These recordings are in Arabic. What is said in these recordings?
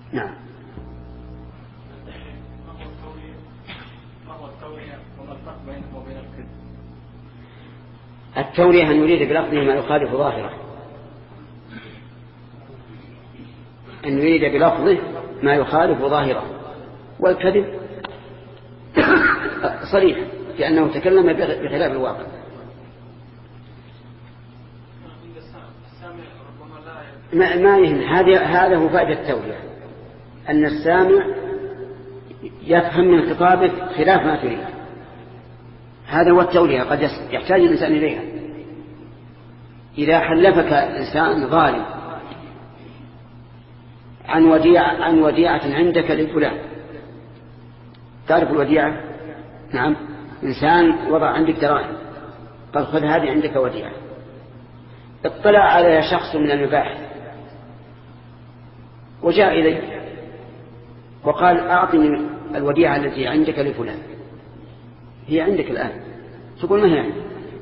نعم. التورية أن يريد بلفظه ما يخالف ظاهره، أن يريد بلفظه ما يخالف ظاهره، والكذب صريح لأنه تكلم بخلاف الواقع. ما يهم، هذا هو فائدة التورية، أن السامع يفهم من خطابك خلاف ما تريد. هذا هو التورية، قد يحتاج الإنسان إليها. إذا حلفك إنسان ظالم عن وديعة عندك لفلان، تعرف الوديعة؟ نعم. إنسان وضع عندك دراهم، قال خذ هذه عندك وديعة. اطلع على شخص من المباحث وجاء إليك وقال أعطني الوديعة التي عندك لفلان، هي عندك الآن، تقول ما هي عندك؟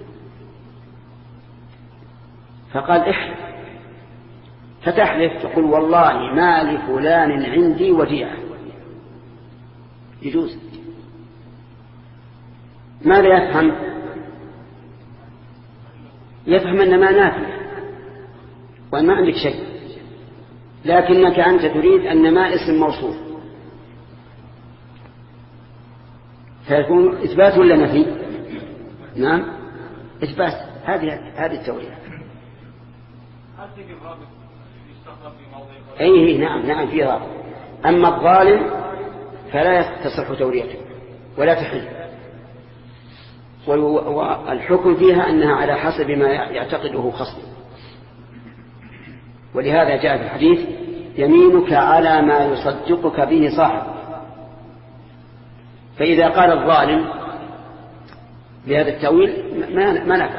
فقال احلف، فتحلف تقول والله ما لفلان عندي وديعة، يجوز. ماذا يفهم؟ يفهم أن ما نافع وأن ما عندك شيء، لكنك أنت تريد أن ما اسم موصول، فيكون إثبات ولا نفي؟ نعم إثبات. هذه التورية. أيه نعم في رابط. أما الظالم فلا تصح توريته ولا تحل، والحكم فيها أنها على حسب ما يعتقده خصم. ولهذا جاء في الحديث يمينك على ما يصدقك به صاحب. فإذا قال الظالم بهذا التأويل ما نفع،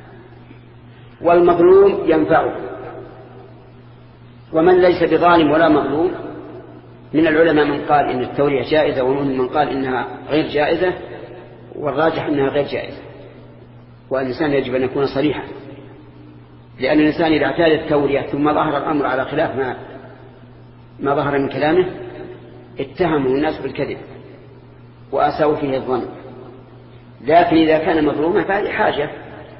والمظلوم ينفعه. ومن ليس بظالم ولا مظلوم من العلماء من قال إن التورية جائزة، ومن من قال إنها غير جائزة، والراجح أنها غير جائزة. والإنسان يجب أن يكون صريحا، لأن الإنسان إذا اعتاد التورية ثم ظهر الأمر على خلاف ما ظهر من كلامه اتهمه الناس بالكذب وأساءوا فيه الظن. لكن إذا كان مظلوما فهذه حاجة،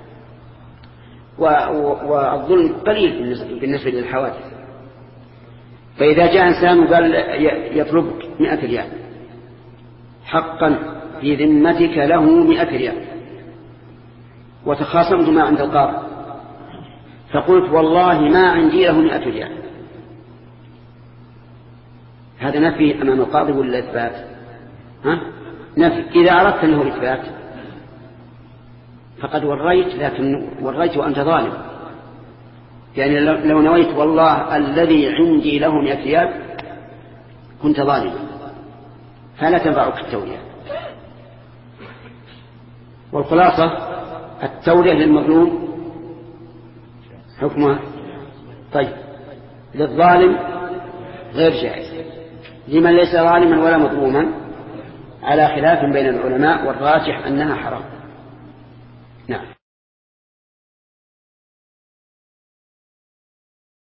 والظلم قليل بالنسبة للحوادث. فإذا جاء إنسان وقال يطلبك 100 ريال حقا في ذمتك له 100 ريال، وتخاصمتما عند القاضي، فقلت والله ما عندي له 100 ريال، هذا نفي أمام القاضي ولا إثبات؟ نفي. إذا أردت أنه إثبات فقد وريت، لكن وريت وأنت ظالم. يعني لو نويت والله الذي عندي له 100 ريال كنت ظالما، فلا تنفعك التورية. والخلاصة التورية للمظلوم حكمها طيب، للظالم غير جائز، لمن ليس ظالما ولا مظلوما على خلاف بين العلماء، والراجح أنها حرام. نعم.